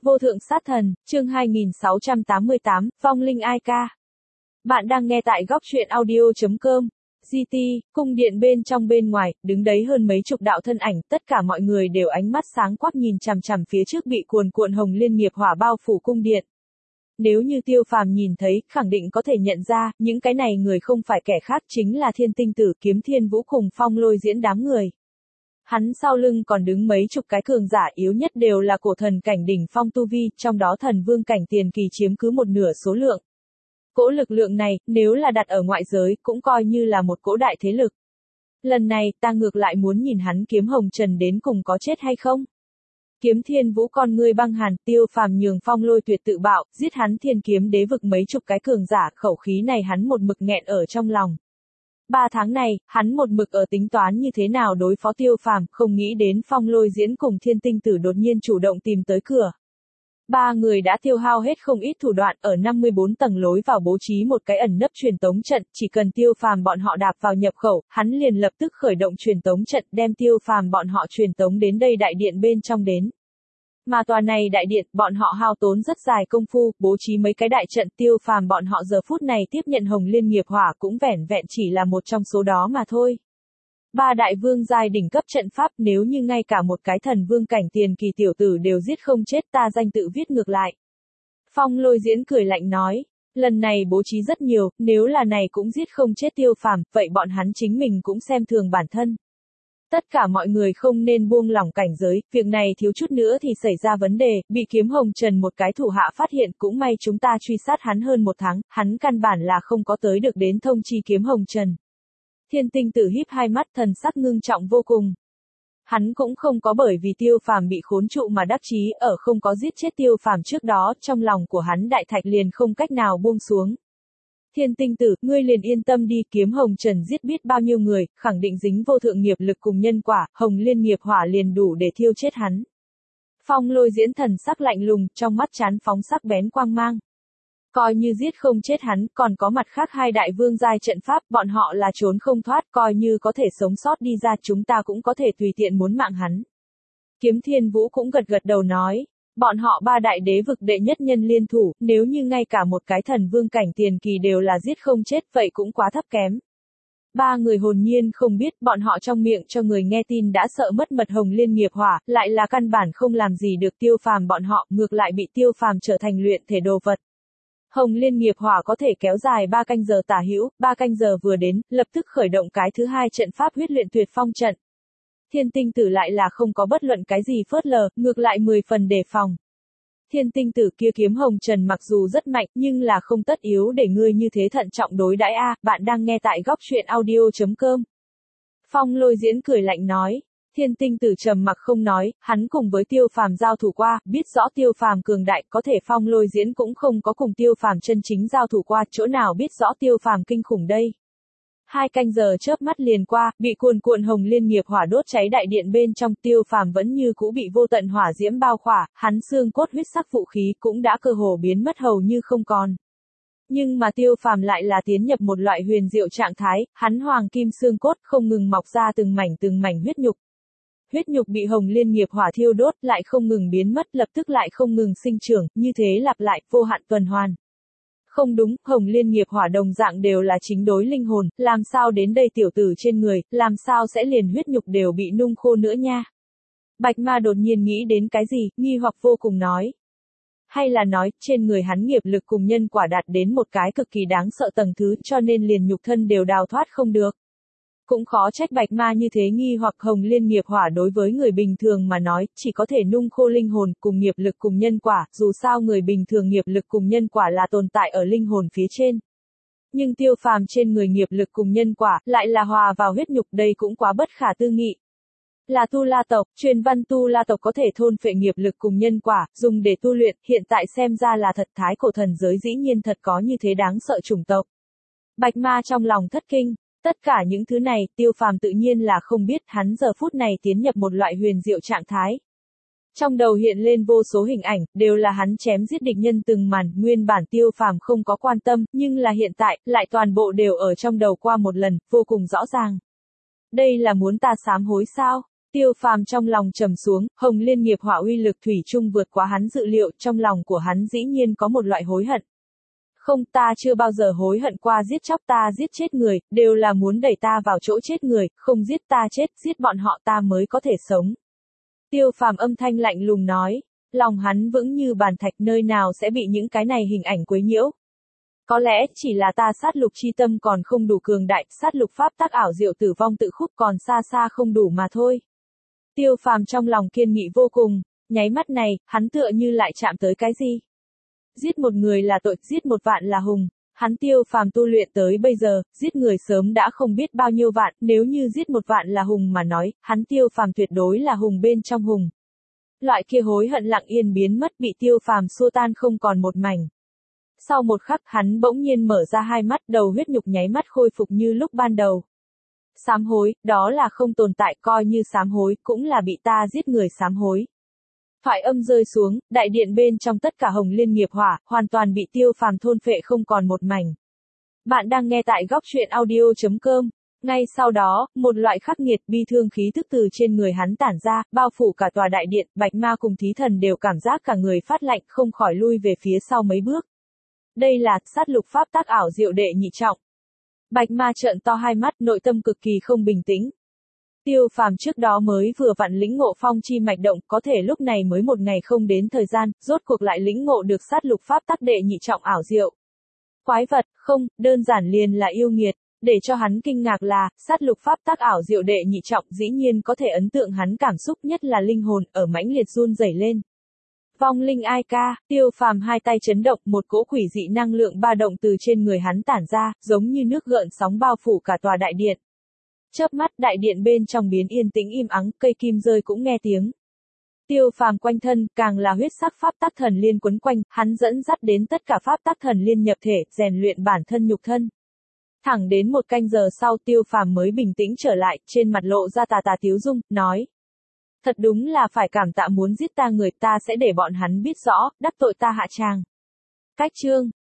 Vô thượng sát thần, chương 2688, vong linh ai ca. Bạn đang nghe tại góc truyện audio.com. GT, cung điện bên trong bên ngoài, đứng đấy hơn mấy chục đạo thân ảnh, tất cả mọi người đều ánh mắt sáng quắc nhìn chằm chằm phía trước bị cuồn cuộn hồng liên nghiệp hỏa bao phủ cung điện. Nếu như Tiêu Phàm nhìn thấy, khẳng định có thể nhận ra, những cái này người không phải kẻ khác chính là Thiên Tinh Tử, Kiếm Thiên Vũ cùng Phong Lôi Diễn đám người. Hắn sau lưng còn đứng mấy chục cái cường giả yếu nhất đều là cổ thần cảnh đỉnh phong tu vi, trong đó thần vương cảnh tiền kỳ chiếm cứ một nửa số lượng. Cỗ lực lượng này, nếu là đặt ở ngoại giới, cũng coi như là một cỗ đại thế lực. Lần này, ta ngược lại muốn nhìn hắn kiếm hồng trần đến cùng có chết hay không. Kiếm Thiên Vũ con ngươi băng hàn, Tiêu Phàm nhường Phong Lôi Tuyệt tự bạo, giết hắn Thiên Kiếm Đế vực mấy chục cái cường giả, khẩu khí này hắn một mực nghẹn ở trong lòng. 3 tháng này, hắn một mực ở tính toán như thế nào đối phó Tiêu Phàm, không nghĩ đến Phong Lôi Diễn cùng Thiên Tinh Tử đột nhiên chủ động tìm tới cửa. 3 người đã tiêu hao hết không ít thủ đoạn, ở 54 tầng lối vào bố trí một cái ẩn nấp truyền tống trận, chỉ cần Tiêu Phàm bọn họ đạp vào nhập khẩu, hắn liền lập tức khởi động truyền tống trận, đem Tiêu Phàm bọn họ truyền tống đến đây đại điện bên trong đến. Mà tòa này đại điện, bọn họ hao tốn rất dài công phu, bố trí mấy cái đại trận, Tiêu Phàm bọn họ giờ phút này tiếp nhận hồng liên nghiệp hỏa cũng vẻn vẹn chỉ là một trong số đó mà thôi. 3 đại vương giai đỉnh cấp trận pháp, nếu như ngay cả một cái thần vương cảnh tiền kỳ tiểu tử đều giết không chết, ta danh tự viết ngược lại. Phong Lôi Diễn cười lạnh nói, lần này bố trí rất nhiều, nếu là này cũng giết không chết Tiêu Phàm, vậy bọn hắn chính mình cũng xem thường bản thân. Tất cả mọi người không nên buông lỏng cảnh giới, việc này thiếu chút nữa thì xảy ra vấn đề, bị Kiếm Hồng Trần một cái thủ hạ phát hiện, cũng may chúng ta truy sát hắn hơn 1 tháng, hắn căn bản là không có tới được đến thông chi Kiếm Hồng Trần. Thiên Tinh Tử híp hai mắt, thần sắc ngưng trọng vô cùng. Hắn cũng không có bởi vì Tiêu Phàm bị khốn trụ mà đắc chí, ở không có giết chết Tiêu Phàm trước đó, trong lòng của hắn đại thạch liền không cách nào buông xuống. Thiên Tinh Tử, ngươi liền yên tâm đi, Kiếm Hồng Trần giết biết bao nhiêu người, khẳng định dính vô thượng nghiệp lực cùng nhân quả, hồng liên nghiệp hỏa liền đủ để thiêu chết hắn. Phong Lôi Diễn thần sắc lạnh lùng, trong mắt chán phóng sắc bén quang mang. Coi như giết không chết hắn, còn có mặt khác 2 đại vương giai trận pháp, bọn họ là trốn không thoát, coi như có thể sống sót đi ra, chúng ta cũng có thể tùy tiện muốn mạng hắn. Kiếm Thiên Vũ cũng gật gật đầu nói. Bọn họ 3 đại đế vực đệ nhất nhân liên thủ, nếu như ngay cả một cái thần vương cảnh tiền kỳ đều là giết không chết, vậy cũng quá thấp kém. 3 người hồn nhiên không biết, bọn họ trong miệng cho người nghe tin đã sợ mất mật hồng liên nghiệp hỏa, lại là căn bản không làm gì được Tiêu Phàm bọn họ, ngược lại bị Tiêu Phàm trở thành luyện thể đồ vật. Hồng liên nghiệp hỏa có thể kéo dài 3 canh giờ tả hữu, 3 canh giờ vừa đến, lập tức khởi động cái thứ 2 trận pháp huyết luyện tuyệt phong trận. Thiên Tinh Tử lại là không có bất luận cái gì phớt lờ, ngược lại 10 phần đề phòng. Thiên Tinh Tử kia Kiếm Hồng Trần mặc dù rất mạnh, nhưng là không tất yếu để ngươi như thế thận trọng đối đãi a. Bạn đang nghe tại góc truyện audio.com. Phong Lôi Diễn cười lạnh nói. Thiên Tinh Tử trầm mặc không nói, hắn cùng với Tiêu Phàm giao thủ qua, biết rõ Tiêu Phàm cường đại, có thể Phong Lôi Diễn cũng không có cùng Tiêu Phàm chân chính giao thủ qua, chỗ nào biết rõ Tiêu Phàm kinh khủng đây. 2 canh giờ chớp mắt liền qua, bị cuồn cuộn hồng liên nghiệp hỏa đốt cháy đại điện bên trong, Tiêu Phàm vẫn như cũ bị vô tận hỏa diễm bao khỏa, hắn xương cốt huyết sắc vũ khí cũng đã cơ hồ biến mất hầu như không còn. Nhưng mà Tiêu Phàm lại là tiến nhập một loại huyền diệu trạng thái, hắn hoàng kim xương cốt không ngừng mọc ra từng mảnh huyết nhục. Huyết nhục bị hồng liên nghiệp hỏa thiêu đốt, lại không ngừng biến mất, lập tức lại không ngừng sinh trưởng, như thế lặp lại, vô hạn tuần hoàn. Không đúng, hồng liên nghiệp hỏa đồng dạng đều là chính đối linh hồn, làm sao đến đây tiểu tử trên người, làm sao sẽ liền huyết nhục đều bị nung khô nữa nha. Bạch Ma đột nhiên nghĩ đến cái gì, nghi hoặc vô cùng nói. Hay là nói, trên người hắn nghiệp lực cùng nhân quả đạt đến một cái cực kỳ đáng sợ tầng thứ, cho nên liền nhục thân đều đào thoát không được. Cũng khó trách Bạch Ma như thế nghi hoặc, hồng liên nghiệp hỏa đối với người bình thường mà nói, chỉ có thể nung khô linh hồn, cùng nghiệp lực cùng nhân quả, dù sao người bình thường nghiệp lực cùng nhân quả là tồn tại ở linh hồn phía trên. Nhưng Tiêu Phàm trên người nghiệp lực cùng nhân quả, lại là hòa vào huyết nhục, đây cũng quá bất khả tư nghị. Là Tu La tộc, truyền văn Tu La tộc có thể thôn phệ nghiệp lực cùng nhân quả, dùng để tu luyện, hiện tại xem ra là thật, thái cổ thần giới dĩ nhiên thật có như thế đáng sợ chủng tộc. Bạch Ma trong lòng thất kinh. Tất cả những thứ này, Tiêu Phàm tự nhiên là không biết, hắn giờ phút này tiến nhập một loại huyền diệu trạng thái. Trong đầu hiện lên vô số hình ảnh, đều là hắn chém giết địch nhân từng màn, nguyên bản Tiêu Phàm không có quan tâm, nhưng là hiện tại, lại toàn bộ đều ở trong đầu qua một lần, vô cùng rõ ràng. Đây là muốn ta sám hối sao? Tiêu Phàm trong lòng trầm xuống, Hồng Liên nghiệp hỏa uy lực thủy chung vượt quá hắn dự liệu, trong lòng của hắn dĩ nhiên có một loại hối hận. Không, ta chưa bao giờ hối hận qua giết chóc ta giết chết người, đều là muốn đẩy ta vào chỗ chết người, không giết ta chết, giết bọn họ ta mới có thể sống. Tiêu Phàm âm thanh lạnh lùng nói, lòng hắn vững như bàn thạch, nơi nào sẽ bị những cái này hình ảnh quấy nhiễu. Có lẽ chỉ là ta sát lục chi tâm còn không đủ cường đại, sát lục pháp tác ảo diệu tử vong tự khúc còn xa xa không đủ mà thôi. Tiêu Phàm trong lòng kiên nghị vô cùng, nháy mắt này, hắn tựa như lại chạm tới cái gì. Giết một người là tội, giết một vạn là hùng. Hắn Tiêu Phàm tu luyện tới bây giờ, giết người sớm đã không biết bao nhiêu vạn, nếu như giết một vạn là hùng mà nói, hắn Tiêu Phàm tuyệt đối là hùng bên trong hùng. Loại kia hối hận lặng yên biến mất, bị Tiêu Phàm xua tan không còn một mảnh. Sau một khắc, hắn bỗng nhiên mở ra hai mắt, đầu huyết nhục nháy mắt khôi phục như lúc ban đầu. Sám hối, đó là không tồn tại, coi như sám hối, cũng là bị ta giết người sám hối. Thoại âm rơi xuống, đại điện bên trong tất cả Hồng Liên nghiệp hỏa, hoàn toàn bị Tiêu Phàm thôn phệ không còn một mảnh. Bạn đang nghe tại góc truyện audio.com. Ngay sau đó, một loại khắc nghiệt bi thương khí tức từ trên người hắn tản ra, bao phủ cả tòa đại điện, Bạch Ma cùng Thí Thần đều cảm giác cả người phát lạnh, không khỏi lui về phía sau mấy bước. Đây là sát lục pháp tác ảo diệu đệ nhị trọng. Bạch Ma trợn to hai mắt, nội tâm cực kỳ không bình tĩnh. Tiêu Phàm trước đó mới vừa vặn lĩnh ngộ phong chi mạch động, có thể lúc này mới một ngày không đến thời gian, rốt cuộc lại lĩnh ngộ được sát lục pháp tác đệ nhị trọng ảo diệu. Quái vật, không, đơn giản liền là yêu nghiệt, để cho hắn kinh ngạc là, sát lục pháp tác ảo diệu đệ nhị trọng dĩ nhiên có thể ấn tượng hắn cảm xúc nhất là linh hồn, ở mãnh liệt run rẩy lên. Vong linh ai ca, Tiêu Phàm hai tay chấn động, một cỗ quỷ dị năng lượng ba động từ trên người hắn tản ra, giống như nước gợn sóng bao phủ cả tòa đại điện. Chớp mắt, đại điện bên trong biến yên tĩnh im ắng, cây kim rơi cũng nghe tiếng. Tiêu Phàm quanh thân, càng là huyết sắc pháp tắc thần liên quấn quanh, hắn dẫn dắt đến tất cả pháp tắc thần liên nhập thể, rèn luyện bản thân nhục thân. Thẳng đến một canh giờ sau, Tiêu Phàm mới bình tĩnh trở lại, trên mặt lộ ra tà tà tiếu dung, nói. Thật đúng là phải cảm tạ muốn giết ta người, ta sẽ để bọn hắn biết rõ, đắc tội ta hạ tràng. Cách chương.